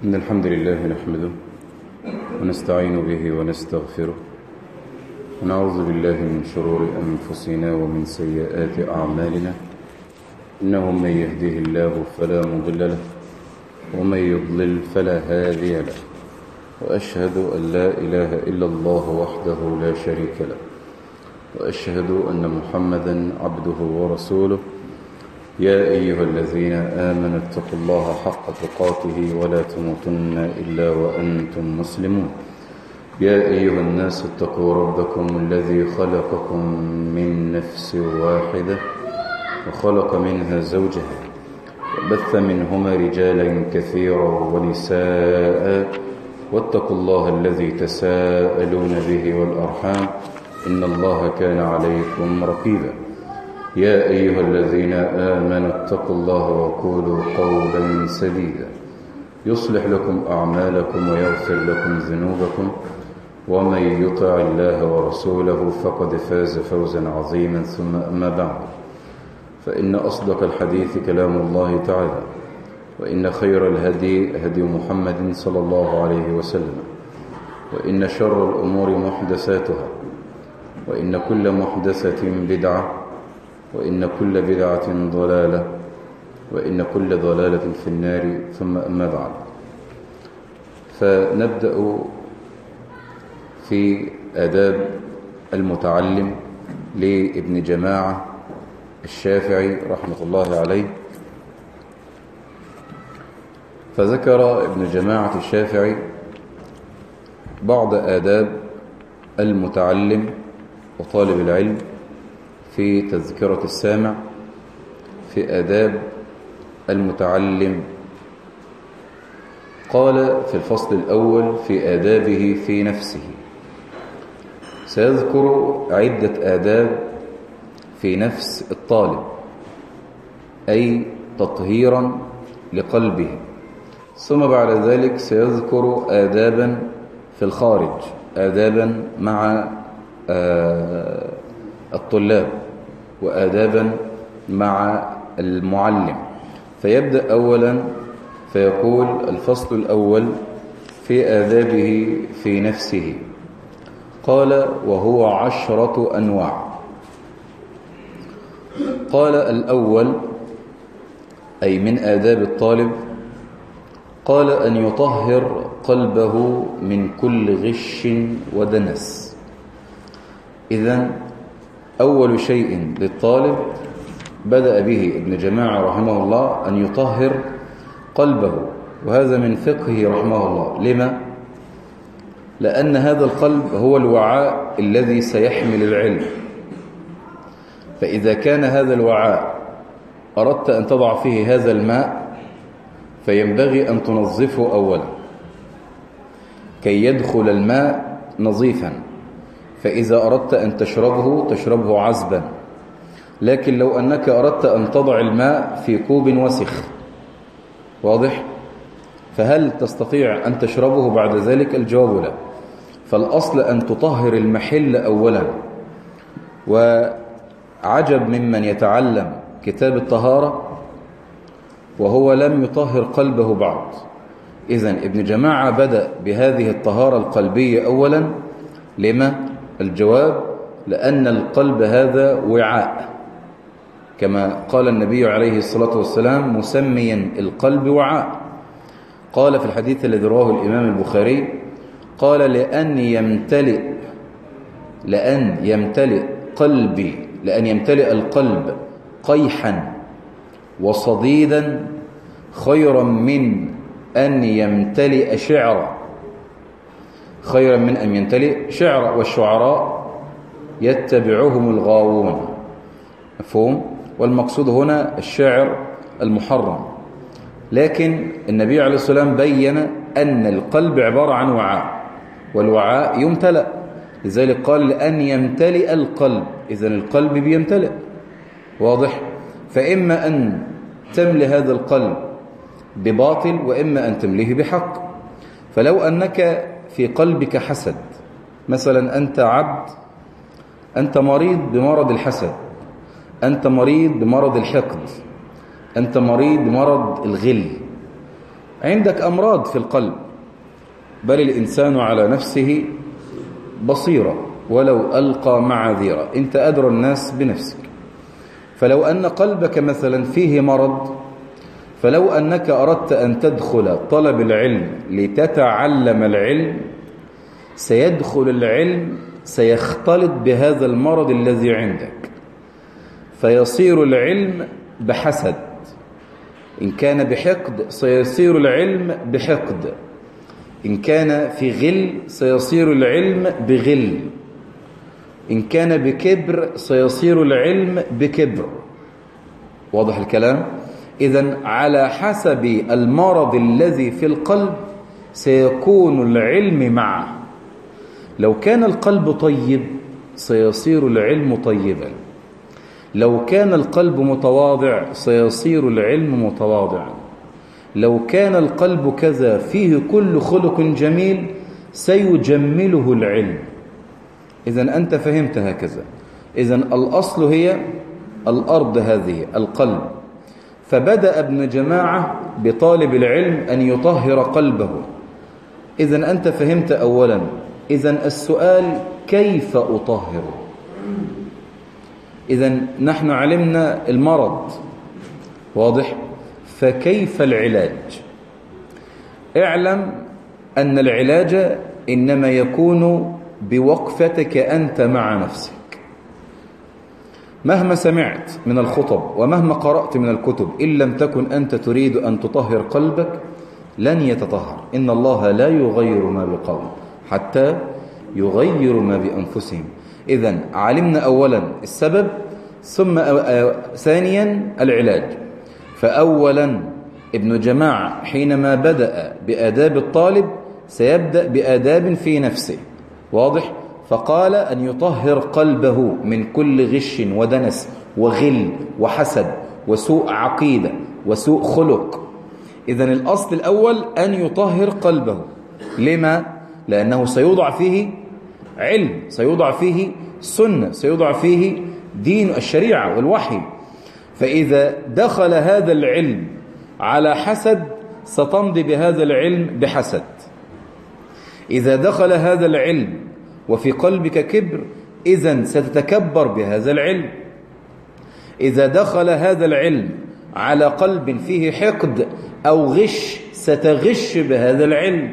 إن الحمد لله نحمده ونستعين به ونستغفره ونعوذ بالله من شرور أنفسنا ومن سيئات أعمالنا، إنه من يهده الله فلا مضل له ومن يضلل فلا هادي له، وأشهد أن لا إله إلا الله وحده لا شريك له، وأشهد أن محمدا عبده ورسوله. يا أيها الذين آمنوا اتقوا الله حق تقاته ولا تموتن إلا وأنتم مسلمون. يا أيها الناس اتقوا ربكم الذي خلقكم من نفس واحدة وخلق منها زوجها وبث منهما رجالا كثيرا ونساء، واتقوا الله الذي تساءلون به والأرحام إن الله كان عليكم رقيبا. يا أيها الذين آمنوا اتقوا الله وقولوا قولا سديدا يصلح لكم أعمالكم ويغفر لكم ذنوبكم، ومن يطع الله ورسوله فقد فاز فوزا عظيما. ثم أما بعد، فإن أصدق الحديث كلام الله تعالى، وإن خير الهدي هدي محمد صلى الله عليه وسلم، وإن شر الأمور محدثاتها، وإن كل محدثة بدعة، وإن كل بدعة ضلالة، وإن كل ضلالة في النار. ثم أما بعد، فنبدأ في آداب المتعلم لابن جماعة الشافعي رحمة الله عليه. فذكر ابن جماعة الشافعي بعض آداب المتعلم وطالب العلم في تذكرة السامع في آداب المتعلم. قال في الفصل الأول في آدابه في نفسه، سيذكر عدة آداب في نفس الطالب، أي تطهيرا لقلبه، ثم بعد ذلك سيذكر آدابا في الخارج، آدابا مع الطلاب، وآدابا مع المعلم. فيبدأ أولا فيقول الفصل الأول في آدابه في نفسه. قال وهو 10 أنواع. قال الأول أي من آداب الطالب، قال أن يطهر قلبه من كل غش ودنس. إذن أول شيء للطالب بدأ به ابن جماعة رحمه الله أن يطهر قلبه، وهذا من فقهه رحمه الله. لما؟ لأن هذا القلب هو الوعاء الذي سيحمل العلم، فإذا كان هذا الوعاء أردت أن تضع فيه هذا الماء فينبغي أن تنظفه أولا كي يدخل الماء نظيفا، فإذا أردت أن تشربه عذبا. لكن لو أنك أردت أن تضع الماء في كوب وسخ، واضح؟ فهل تستطيع أن تشربه بعد ذلك؟ الجواب لا. فالأصل أن تطهر المحل أولا. وعجب ممن يتعلم كتاب الطهارة وهو لم يطهر قلبه بعد. إذن ابن جماعة بدأ بهذه الطهارة القلبية أولا. لما؟ الجواب لأن القلب هذا وعاء، كما قال النبي عليه الصلاة والسلام مسميا القلب وعاء. قال في الحديث الذي رواه الإمام البخاري، قال لأن يمتلئ القلب قيحا وصديدا خيرا من أن يمتلئ شعرا، والشعراء يتبعهم الغاوون. مفهوم؟ والمقصود هنا الشعر المحرم. لكن النبي عليه الصلاة والسلام بين أن القلب عبارة عن وعاء، والوعاء يمتلأ، لذلك قال لأن يمتلئ القلب. إذن القلب بيمتلئ، واضح؟ فإما أن تملي هذا القلب بباطل، وإما أن تمليه بحق. فلو أنك في قلبك حسد، مثلا أنت عبد، أنت مريض بمرض الحسد، أنت مريض بمرض الحقد، أنت مريض بمرض الغل، عندك أمراض في القلب، بل الإنسان على نفسه بصيرة ولو ألقى معاذيره، أنت أدرى الناس بنفسك. فلو أن قلبك مثلا فيه مرض، فلو أنك أردت أن تدخل طلب العلم لتتعلم العلم، سيدخل العلم سيختلط بهذا المرض الذي عندك، فيصير العلم بحسد. إن كان بحقد سيصير العلم بحقد، إن كان في غل سيصير العلم بغل، إن كان بكبر سيصير العلم بكبر. واضح الكلام؟ إذن على حسب المرض الذي في القلب سيكون العلم معه. لو كان القلب طيب سيصير العلم طيبا، لو كان القلب متواضع سيصير العلم متواضعا، لو كان القلب كذا فيه كل خلق جميل سيجمله العلم. إذن أنت فهمت هكذا. إذن الأصل هي الأرض هذه القلب. فبدأ ابن جماعة بطالب العلم أن يطهر قلبه. إذن أنت فهمت أولا. إذن السؤال كيف أطهره؟ إذن نحن علمنا المرض، واضح؟ فكيف العلاج؟ اعلم أن العلاج إنما يكون بوقفتك أنت مع نفسك. مهما سمعت من الخطب ومهما قرأت من الكتب، إن لم تكن أنت تريد أن تطهر قلبك لن يتطهر. إن الله لا يغير ما بقوم حتى يغيروا ما بأنفسهم. إذن علمنا أولا السبب، ثم ثانيا العلاج. فأولا ابن جماعة حينما بدأ بآداب الطالب سيبدأ بآداب في نفسه، واضح؟ فقال أن يطهر قلبه من كل غش ودنس وغل وحسد وسوء عقيدة وسوء خلق. إذن الأصل الأول أن يطهر قلبه. لما؟ لأنه سيوضع فيه علم، سيوضع فيه سنة، سيوضع فيه دين الشريعة والوحي. فإذا دخل هذا العلم على حسد ستمضي بهذا العلم بحسد. إذا دخل هذا العلم وفي قلبك كبر إذن ستتكبر بهذا العلم. إذا دخل هذا العلم على قلب فيه حقد أو غش ستغش بهذا العلم،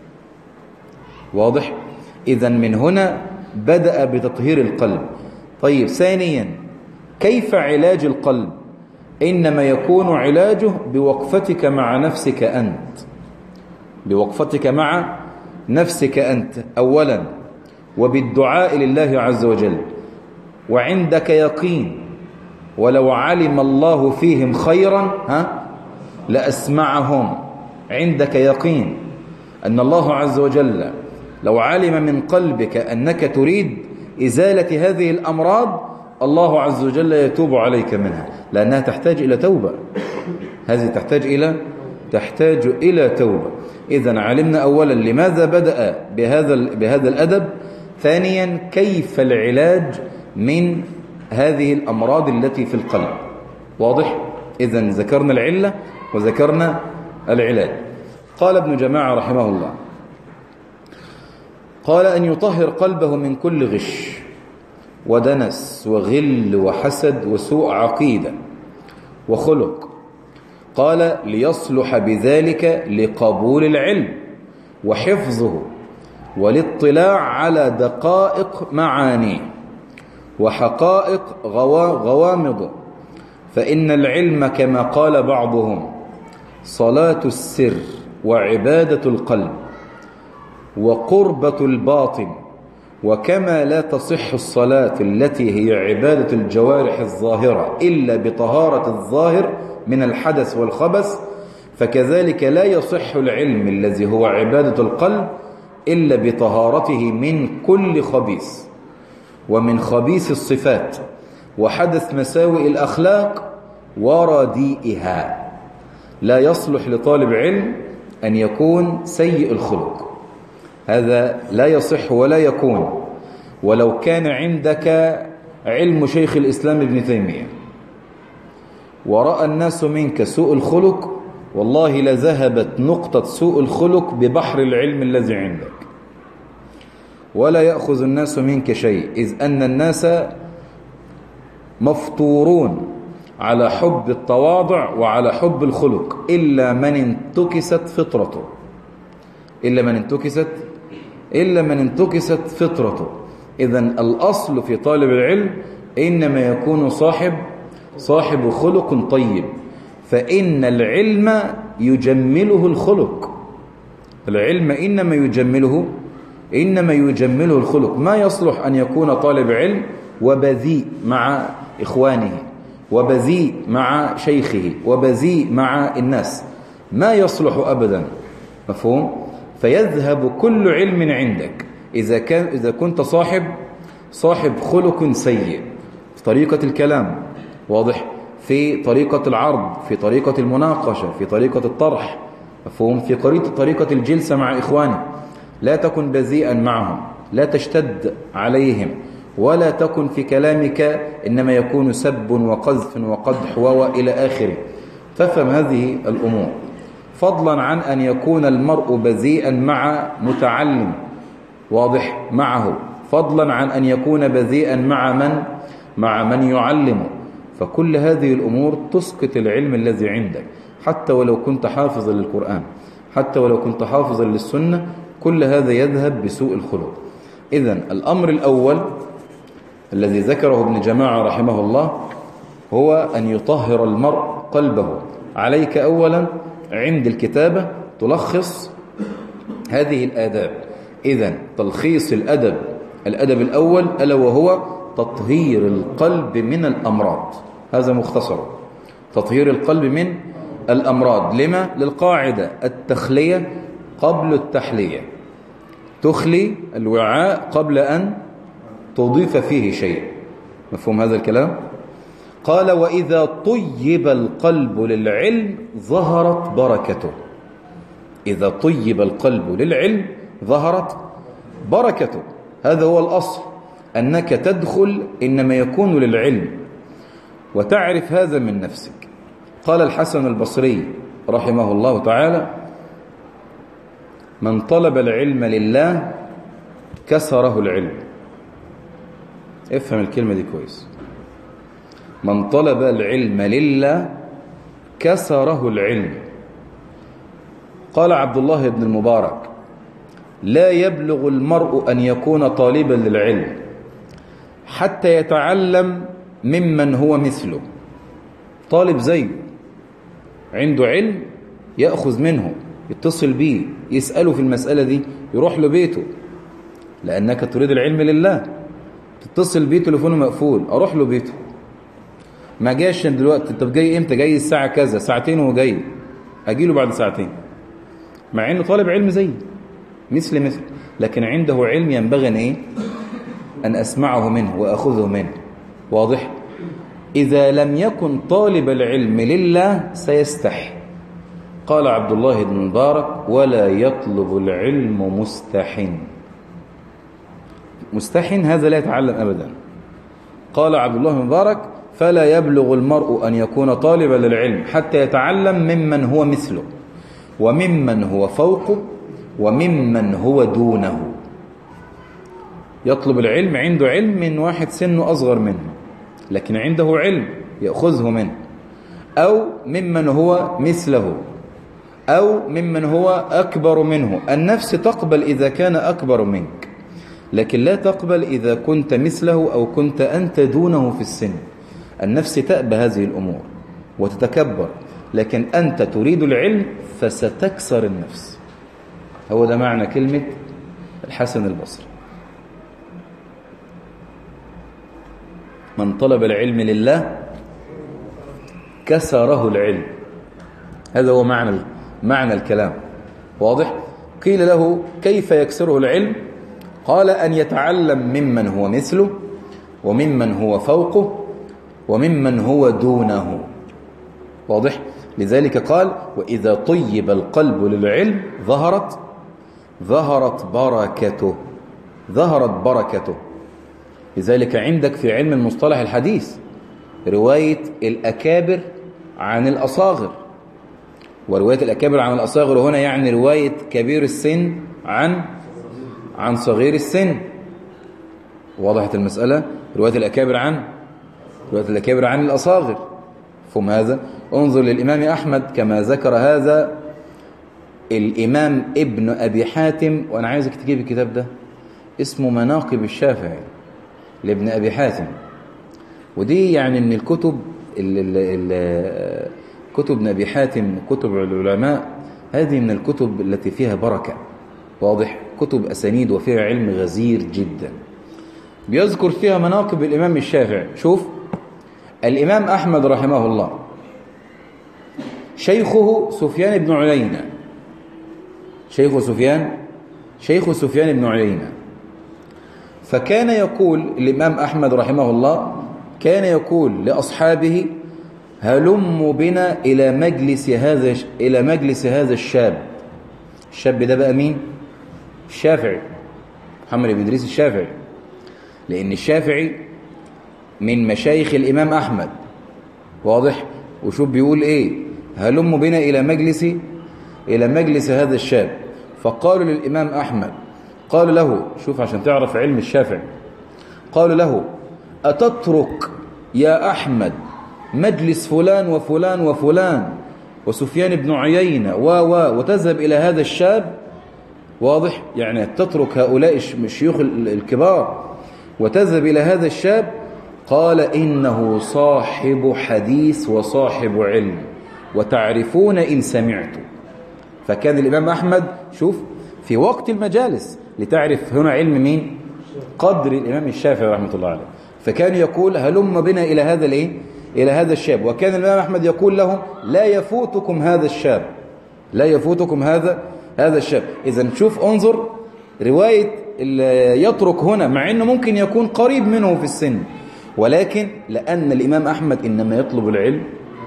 واضح؟ إذن من هنا بدأ بتطهير القلب. طيب ثانيا كيف علاج القلب؟ إنما يكون علاجه بوقفتك مع نفسك أنت، بوقفتك مع نفسك أنت أولا، وبالدعاء لله عز وجل، وعندك يقين ولو علم الله فيهم خيرا لأسمعهم. عندك يقين أن الله عز وجل لو علم من قلبك أنك تريد إزالة هذه الأمراض الله عز وجل يتوب عليك منها، لأنها تحتاج إلى توبة. هذه تحتاج إلى توبة. إذن علمنا أولا لماذا بدأ بهذا الأدب. ثانيا كيف العلاج من هذه الأمراض التي في القلب، واضح؟ إذن ذكرنا العلة وذكرنا العلاج. قال ابن جماعة رحمه الله، قال أن يطهر قلبه من كل غش ودنس وغل وحسد وسوء عقيدة وخلق. قال ليصلح بذلك لقبول العلم وحفظه والاطلاع على دقائق معانيه وحقائق غوامضه. فإن العلم كما قال بعضهم صلاة السر وعبادة القلب وقربة الباطن. وكما لا تصح الصلاة التي هي عبادة الجوارح الظاهرة إلا بطهارة الظاهر من الحدث والخبث، فكذلك لا يصح العلم الذي هو عبادة القلب إلا بطهارته من كل خبيث ومن خبيث الصفات وحدث مساوئ الأخلاق ورديئها. لا يصلح لطالب علم أن يكون سيء الخلق، هذا لا يصح ولا يكون. ولو كان عندك علم شيخ الإسلام ابن تيمية ورأى الناس منك سوء الخلق والله لذهبت نقطة سوء الخلق ببحر العلم الذي عندك، ولا يأخذ الناس منك شيء، إذ أن الناس مفطورون على حب التواضع وعلى حب الخلق إلا من انتكست فطرته، إلا من انتكست فطرته. إذن الأصل في طالب العلم إنما يكون صاحب خلق طيب، فإن العلم يجمله الخلق، العلم إنما يجمله الخلق. ما يصلح أن يكون طالب علم وبذيء مع إخوانه، وبذيء مع شيخه، وبذيء مع الناس، ما يصلح أبدا. مفهوم؟ فيذهب كل علم عندك إذا كنت صاحب خلق سيء في طريقة الكلام، واضح، في طريقة العرض، في طريقة المناقشة، في طريقة الطرح، مفهوم، في طريقة الجلسة مع إخوانه. لا تكن بذيئا معهم، لا تشتد عليهم، ولا تكن في كلامك إنما يكون سب وقذف وقدح وإلى آخره. تفهم هذه الأمور، فضلا عن أن يكون المرء بذيئا مع متعلم، واضح، معه، فضلا عن أن يكون بذيئا مع من يعلمه. فكل هذه الأمور تسقط العلم الذي عندك، حتى ولو كنت حافظا للقرآن، حتى ولو كنت حافظا للسنة، كل هذا يذهب بسوء الخلق. إذن الأمر الأول الذي ذكره ابن جماعة رحمه الله هو أن يطهر المرء قلبه. عليك أولا عند الكتابة تلخص هذه الآداب. إذن تلخيص الأدب الأول ألا وهو تطهير القلب من الأمراض. هذا مختصر، تطهير القلب من الأمراض. لما؟ للقاعدة التخلية قبل التحلية، تخلي الوعاء قبل أن تضيف فيه شيء. مفهوم هذا الكلام؟ قال وإذا طيب القلب للعلم ظهرت بركته. إذا طيب القلب للعلم ظهرت بركته. هذا هو الأصل، أنك تدخل إنما يكون للعلم، وتعرف هذا من نفسك. قال الحسن البصري رحمه الله تعالى: من طلب العلم لله كسره العلم. افهم الكلمة دي كويس. من طلب العلم لله كسره العلم. قال عبد الله بن المبارك: لا يبلغ المرء أن يكون طالبا للعلم حتى يتعلم ممن هو مثله. طالب زيه عنده علم يأخذ منه، يتصل به، يسأله في المسألة دي، يروح له بيته، لأنك تريد العلم لله. تتصل بيه تليفونه مقفول، أروح له بيته. ما جاش دلوقتي، أنت جاي إمتى؟ جاي الساعة كذا، ساعتين وهو جاي، أجيله بعد ساعتين، مع إنه طالب علم زي مثل لكن عنده علم ينبغي أن أسمعه منه وأخذه منه. واضح؟ إذا لم يكن طالب العلم لله سيستحي. قال عبد الله بن مبارك: ولا يطلب العلم مستحن هذا لا يتعلم أبدا. قال عبد الله بن مبارك: فلا يبلغ المرء أن يكون طالبا للعلم حتى يتعلم ممن هو مثله، وممن هو فوقه، وممن هو دونه. يطلب العلم، عنده علم من واحد سنه أصغر منه لكن عنده علم يأخذه منه، أو ممن هو مثله، أو ممن هو أكبر منه. النفس تقبل إذا كان أكبر منك، لكن لا تقبل إذا كنت مثله أو كنت أنت دونه في السن. النفس تأبى هذه الأمور وتتكبر، لكن أنت تريد العلم فستكسر النفس. هو ده معنى كلمة الحسن البصري: من طلب العلم لله كسره العلم. هذا هو معنى الكلام. واضح؟ قيل له: كيف يكسره العلم؟ قال: أن يتعلم ممن هو مثله، وممن هو فوقه، وممن هو دونه. واضح؟ لذلك قال: وإذا طيب القلب للعلم ظهرت بركته. لذلك عندك في علم المصطلح الحديث رواية الأكابر عن الأصاغر، ورواية الأكابر عن الأصاغر هنا يعني رواية كبير السن عن صغير السن. وضحت المسألة؟ رواية الأكابر عن الأصاغر. فهم هذا؟ انظر للإمام أحمد كما ذكر هذا الإمام ابن أبي حاتم، وأنا عايزك تجيب الكتاب ده، اسمه مناقب الشافعي لابن أبي حاتم. ودي يعني من الكتب كتب ابن أبي حاتم، كتب العلماء، هذه من الكتب التي فيها بركة. واضح؟ كتب أسانيد وفيها علم غزير جدا. بيذكر فيها مناقب الإمام الشافعي. شوف الإمام أحمد رحمه الله شيخه سفيان بن عيينة، شيخ سفيان بن عيينة. فكان يقول الإمام أحمد رحمه الله كان يقول لأصحابه: هلموا بنا إلى مجلس هذا الشاب. الشاب ده بقى مين؟ الشافعي، محمد بن إدريس الشافعي، لأن الشافعي من مشايخ الإمام أحمد. واضح؟ وشوف بيقول إيه: هلموا بنا إلى مجلس هذا الشاب. فقالوا للإمام أحمد، قالوا له، شوف عشان تعرف علم الشافعي، قالوا له: أتترك يا أحمد مجلس فلان وفلان وفلان وسفيان بن عيينة وتذهب إلى هذا الشاب؟ واضح؟ يعني تترك هؤلاء الشيوخ الكبار وتذهب إلى هذا الشاب. قال: إنه صاحب حديث وصاحب علم وتعرفون إن سمعت. فكان الإمام أحمد، شوف، في وقت المجالس لتعرف هنا علم مين؟ قدر الإمام الشافعي رحمة الله عليه. فكان يقول: هلم بنا إلى هذا إلى هذا الشاب. وكان الإمام أحمد يقول لهم: لا يفوتكم هذا الشاب، لا يفوتكم هذا الشاب. إذن شوف، انظر رواية يترك هنا، مع أنه ممكن يكون قريب منه في السن، ولكن لأن الإمام أحمد إنما يطلب العلم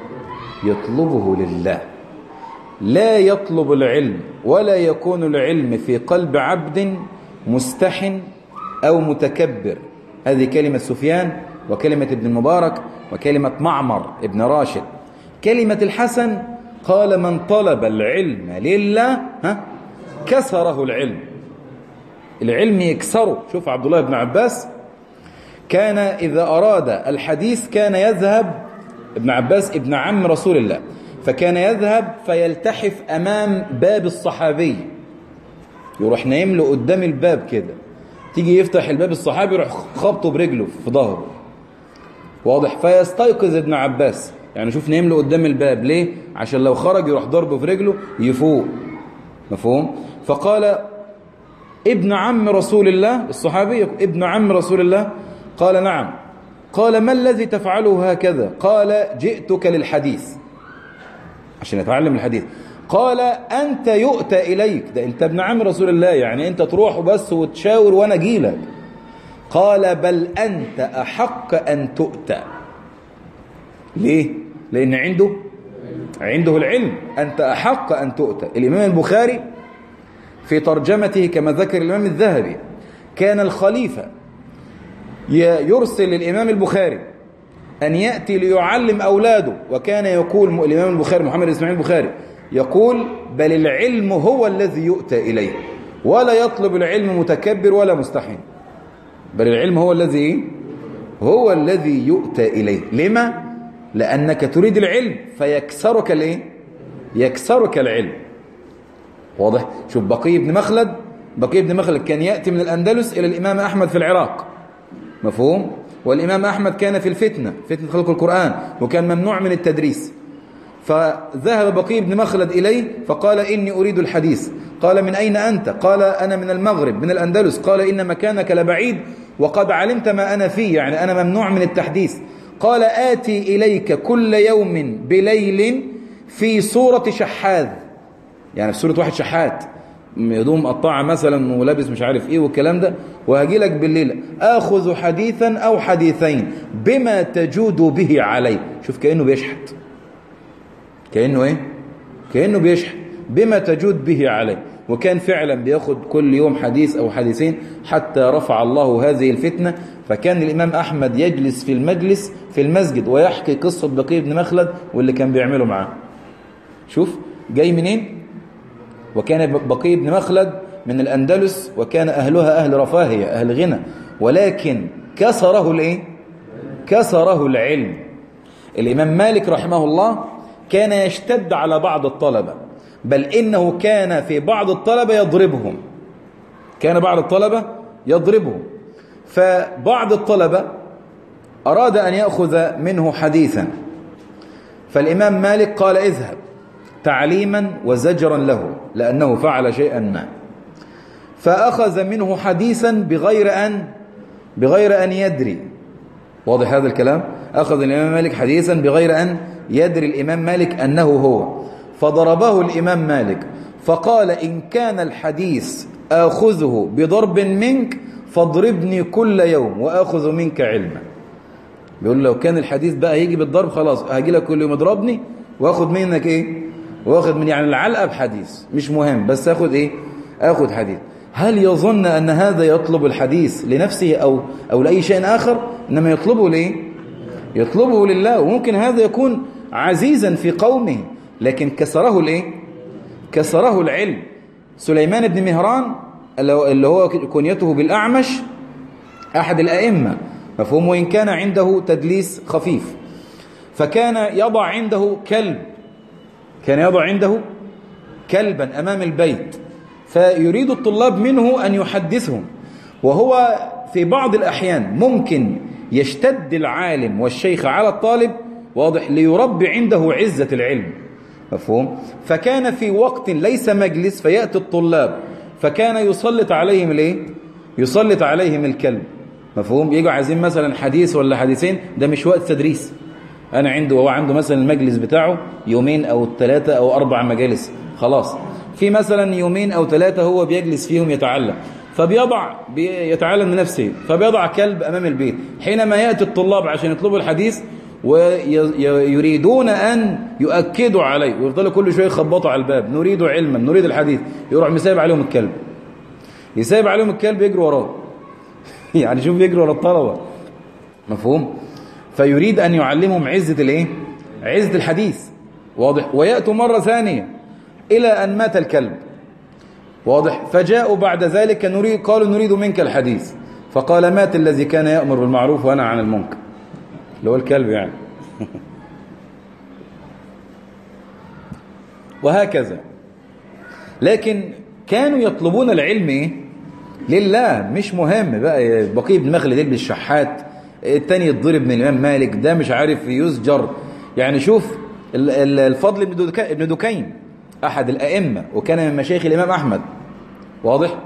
يطلبه لله، لا يطلب العلم ولا يكون العلم في قلب عبد مستحن أو متكبر. هذه كلمة سفيان، وكلمة ابن المبارك، وكلمة معمر ابن راشد. كلمة الحسن قال: من طلب العلم لله كسره العلم يكسره. شوف عبد الله بن عباس كان إذا أراد الحديث كان يذهب، ابن عباس ابن عم رسول الله، فكان يذهب فيلتحف أمام باب الصحابي، يروح نايم له قدام الباب كده، تيجي يفتح الباب الصحابي يروح خبطه برجله في ظهره. واضح؟ فيستيقظ ابن عباس، يعني شوف نايم له قدام الباب ليه؟ عشان لو خرج يروح ضربه في رجله يفوق. مفهوم؟ فقال: ابن عم رسول الله، الصحابي ابن عم رسول الله. قال: نعم. قال: ما الذي تفعله هكذا؟ قال: جئتك للحديث، عشان يتعلم الحديث. قال: أنت يؤتى إليك، ده أنت ابن عم رسول الله، يعني أنت تروح بس وتشاور وأنا أجيلك. قال: بل أنت أحق أن تؤتى. ليه؟ لأن عنده العلم. أنت أحق أن تؤتى. الإمام البخاري في ترجمته كما ذكر الإمام الذهبي كان الخليفة يرسل للإمام البخاري أن يأتي ليعلم أولاده، وكان يقول الإمام البخاري محمد إسماعيل البخاري يقول: بل العلم هو الذي يؤتى إليه، ولا يطلب العلم متكبر ولا مستحين، بل العلم هو الذي يؤتى إليه. لما؟ لأنك تريد العلم فيكسرك يكسرك العلم. واضح؟ شوف بقي بن مخلد كان يأتي من الأندلس إلى الإمام أحمد في العراق. مفهوم؟ والإمام أحمد كان في فتنة خلق القرآن، وكان ممنوع من التدريس. فذهب بقي بن مخلد إليه فقال: إني أريد الحديث. قال: من أين أنت؟ قال: أنا من المغرب من الأندلس. قال: إن مكانك لبعيد وقد علمت ما أنا فيه، يعني أنا ممنوع من التحديث. قال: آتي إليك كل يوم بليل في صورة شحاذ، يعني في صورة واحد شحات يدوم مقطعة مثلا ولابس مش عارف ايه والكلام ده، وهجي لك بالليل اخذ حديثا او حديثين بما تجود به علي. شوف كأنه بيشحت، كأنه بيشحت بما تجود به علي. وكان فعلا بياخد كل يوم حديث او حديثين حتى رفع الله هذه الفتنة. فكان الامام احمد يجلس في المسجد ويحكي قصة بقي بن مخلد واللي كان بيعمله معاه. شوف جاي منين؟ وكان بقي بن مخلد من الأندلس، وكان أهلها أهل رفاهية أهل غنى، ولكن كسره الإيه؟ كسره العلم. الإمام مالك رحمه الله كان يشتد على بعض الطلبة، بل إنه كان في بعض الطلبة يضربهم، كان بعض الطلبة يضربهم. فبعض الطلبة أراد أن يأخذ منه حديثا، فالإمام مالك قال اذهب، تعليما وزجرا له لأنه فعل شيئا ما. فأخذ منه حديثا بغير أن يدري. واضح هذا الكلام؟ أخذ الإمام مالك حديثا بغير أن يدري الإمام مالك أنه هو، فضربه الإمام مالك فقال إن كان الحديث آخذه بضرب منك فاضربني كل يوم وآخذ منك علما. بيقول لو كان الحديث بقى يجي بالضرب خلاص هاجي لك كل يوم اضربني واخد منك ايه، واخد من يعني العلقه بحديث مش مهم، بس اخد ايه، اخد حديث. هل يظن ان هذا يطلب الحديث لنفسه او لاي شيء اخر؟ انما يطلبه ليه؟ يطلبه لله. وممكن هذا يكون عزيزا في قومه، لكن كسره الايه؟ كسره العلم. سليمان بن مهران اللي هو كنيته بالأعمش أحد الأئمة، مفهوم، وإن كان عنده تدليس خفيف، فكان يضع عنده كلب، كان يضع عنده كلبا أمام البيت، فيريد الطلاب منه أن يحدثهم. وهو في بعض الأحيان ممكن يشتد العالم والشيخ على الطالب، واضح، ليربي عنده عزة العلم، مفهوم. فكان في وقت ليس مجلس فيأتي الطلاب، فكان يسلط عليهم الايه؟ يسلط عليهم الكلب، مفهوم. يجوا عايزين مثلا حديث ولا حديثين، ده مش وقت تدريس، انا عنده هو عنده مثلا المجلس بتاعه يومين او 3 أو 4 مجالس، خلاص في مثلا 2 أو 3 هو بيجلس فيهم يتعلم، يتعلم لنفسه، فبيضع كلب امام البيت. حينما ياتي الطلاب عشان يطلبوا الحديث ويريدون أن يؤكدوا عليه ويفضلوا كل شوية يخبطوا على الباب، نريد علما، نريد الحديث، يروح مسايب عليهم الكلب، يسايب عليهم الكلب يجروا وراه يعني شوف يجروا ورا الطلبة، مفهوم. فيريد أن يعلمهم عزة الايه؟ عزة الحديث، واضح. ويأتوا مرة ثانية إلى أن مات الكلب، واضح. فجاءوا بعد ذلك قالوا نريد منك الحديث، فقال مات الذي كان يأمر بالمعروف وينهى عن المنكر، اللي هو الكلب يعني وهكذا. لكن كانوا يطلبون العلم ايه؟ لله، مش مهم بقى بقي بن مخلد يلبس شحات، التاني يتضرب من الإمام مالك، ده مش عارف يسجر. يعني شوف الفضل بن دكين أحد الأئمة، وكان من مشايخ الإمام أحمد، واضح.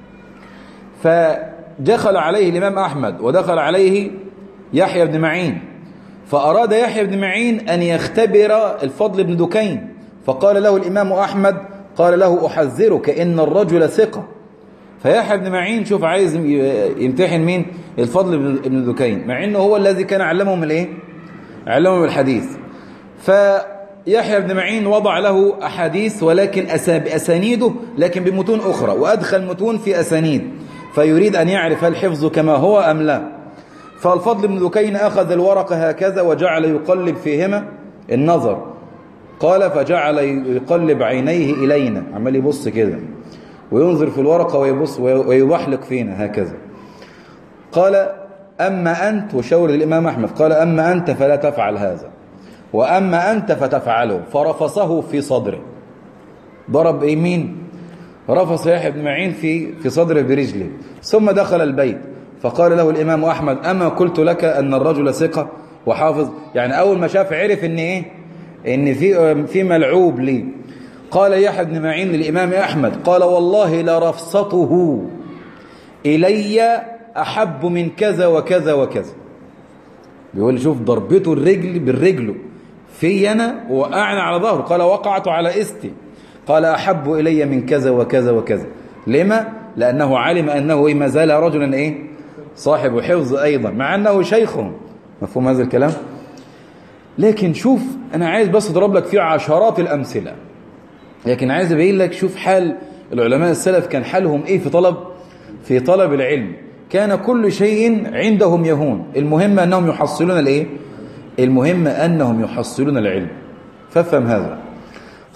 فدخل عليه الإمام أحمد ودخل عليه يحيى بن معين، فأراد يحيى بن معين أن يختبر الفضل بن دكين، فقال له الإمام أحمد، قال له أحذرك إن الرجل ثقة. فيحيى بن معين شوف عايز يمتحن مين؟ الفضل بن دكين، مع إنه هو الذي كان علمهم الإيه؟ علمهم الحديث. فيحيى بن معين وضع له أحاديث ولكن بأسانيده، لكن بمتون أخرى، وأدخل متون في أسانيد، فيريد أن يعرف هل حفظه كما هو أم لا. فالفضل بن دكين أخذ الورقة هكذا وجعل يقلب فيهما النظر، قال فجعل يقلب عينيه إلينا، عمال يبص كده وينظر في الورقة ويبص ويبحلق فينا هكذا. قال أما أنت، وشاور الإمام أحمد، قال أما أنت فلا تفعل هذا، وأما أنت فتفعله. فرفصه في صدره، ضرب مين؟ رفص يحيى بن معين في صدره برجله. ثم دخل البيت فقال له الإمام أحمد أما قلت لك أن الرجل ثقة وحافظ؟ يعني أول ما شاف عرف إن إيه؟ إن في ملعوب لي. قال يحيى بن معين للإمام أحمد، قال والله لرفصته إلي أحب من كذا وكذا وكذا. بيقول شوف ضربته الرجل بالرجل في أنا وقعنا على ظهره، قال وقعت على استي، قال أحب إلي من كذا وكذا وكذا. لما؟ لأنه علم أنه ما زال رجلا إيه؟ صاحب حفظ أيضا، مع أنه شيخهم، مفهوم هذا الكلام. لكن شوف، أنا عايز بس أضرب لك فيه عشرات الأمثلة، لكن عايز أبين لك شوف حال العلماء السلف كان حالهم إيه في طلب العلم. كان كل شيء عندهم يهون، المهم أنهم يحصلون الإيه؟ المهم أنهم يحصلون العلم. فافهم هذا.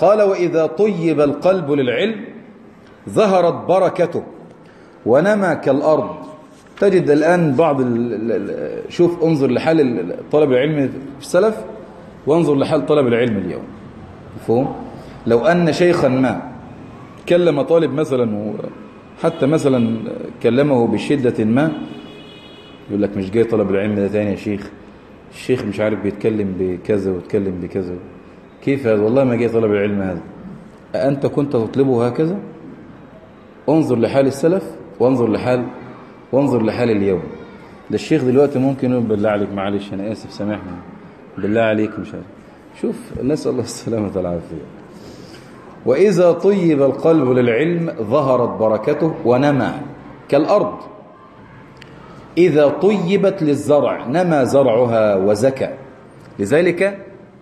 قال وإذا طيب القلب للعلم ظهرت بركته ونمى كالأرض. تجد الآن بعض شوف انظر لحال طلب العلم في السلف وانظر لحال طلب العلم اليوم. مفهوم؟ لو أن شيخا ما كلم طالب مثلا حتى مثلا كلمه بشدة ما يقول لك مش جاي طلب العلم ده تاني يا شيخ، الشيخ مش عارف بيتكلم بكذا ويتكلم بكذا. كيف هذا؟ والله ما جاي طلب العلم هذا. أنت كنت تطلبه هكذا؟ انظر لحال السلف وانظر لحال اليوم. ده الشيخ دلوقتي ممكن يقول بالله عليك معلش أنا آسف سامحني بالله عليك مش عارف. شوف نسأل الله السلامة والعافية. وإذا طيب القلب للعلم ظهرت بركته ونمى كالأرض. إذا طيبت للزرع نمى زرعها وزكى. لذلك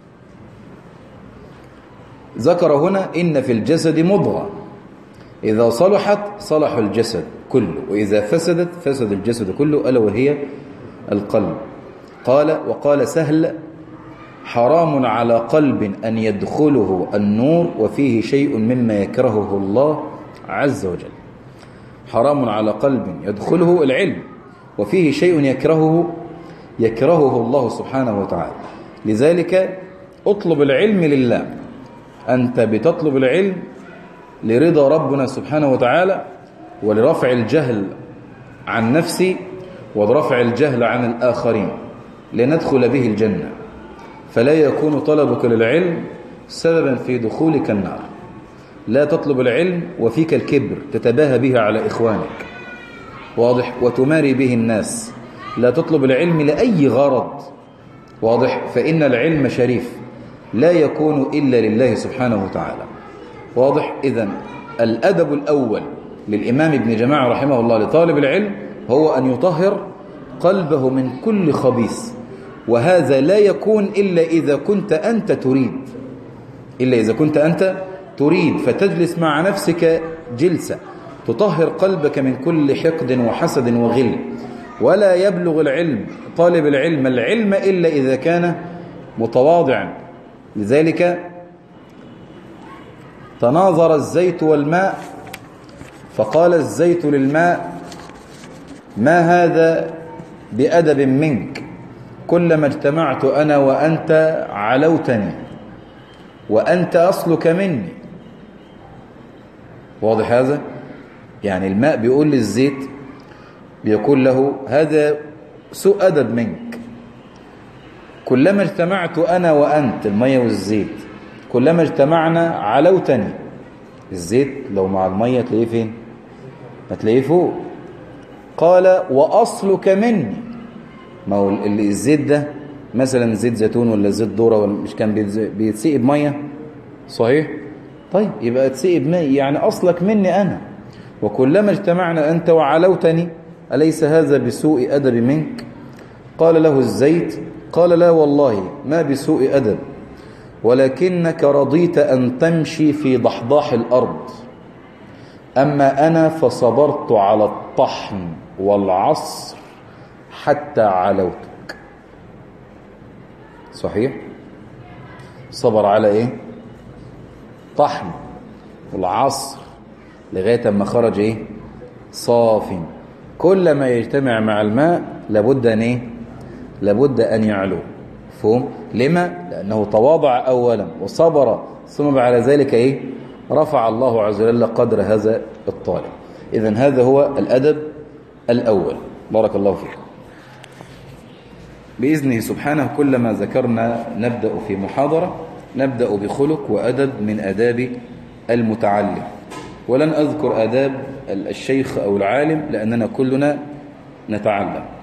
ذكر هنا إن في الجسد مضغة إذا صلحت صلح الجسد كله وإذا فسدت فسد الجسد كله ألا وهي القلب. وقال سهل حرام على قلب أن يدخله النور وفيه شيء مما يكرهه الله عز وجل. حرام على قلب يدخله العلم وفيه شيء يكرهه الله سبحانه وتعالى. لذلك اطلب العلم لله. أنت بتطلب العلم لرضا ربنا سبحانه وتعالى ولرفع الجهل عن نفسي ولرفع الجهل عن الآخرين لندخل به الجنة. فلا يكون طلبك للعلم سببا في دخولك النار. لا تطلب العلم وفيك الكبر تتباهى به على إخوانك، واضح، وتماري به الناس. لا تطلب العلم لأي غرض، واضح، فإن العلم شريف لا يكون إلا لله سبحانه وتعالى، واضح. إذن الأدب الأول للإمام ابن جماعة رحمه الله لطالب العلم هو أن يطهر قلبه من كل خبيث، وهذا لا يكون إلا إذا كنت أنت تريد فتجلس مع نفسك جلسة تطهر قلبك من كل حقد وحسد وغل. ولا يبلغ العلم طالب العلم إلا إذا كان متواضعا. لذلك تناظر الزيت والماء فقال الزيت للماء ما هذا بأدب منك، كلما اجتمعت أنا وأنت علوتني وأنت أصلك مني. واضح هذا؟ يعني الماء بيقول للزيت، بيقول له هذا سوء أدب منك. كلما اجتمعت أنا وأنت، المية والزيت، كلما اجتمعنا علوتني. الزيت لو مع المية تلاقيه فين؟ هتلاقيه فوق. قال وأصلك مني. ما هو الزيت ده مثلا زيت زيتون ولا زيت ذرة ولا مش كان بيتسقي بمية؟ صحيح؟ طيب يبقى تسقي بمية يعني أصلك مني أنا. وكلما اجتمعنا أنت وعلوتني أليس هذا بسوء أدب منك؟ قال له الزيت، قال لا والله ما بسوء أدب، ولكنك رضيت أن تمشي في ضحضاح الأرض، أما أنا فصبرت على الطحن والعصر حتى علوتك. صحيح؟ صبر على إيه؟ طحن والعصر لغاية ما خرج إيه؟ صاف. كل ما يجتمع مع الماء لابد أن إيه؟ لابد أن يعلو. فهم؟ لما؟ لأنه تواضع أولا وصبر ثم بعد ذلك إيه؟ رفع الله عز وجل قدر هذا الطالب. إذن هذا هو الأدب الأول. بارك الله فيكم. بإذنه سبحانه كلما ذكرنا نبدأ في محاضرة نبدأ بخلق وأدب من آداب المتعلم، ولن أذكر آداب الشيخ أو العالم لأننا كلنا نتعلم.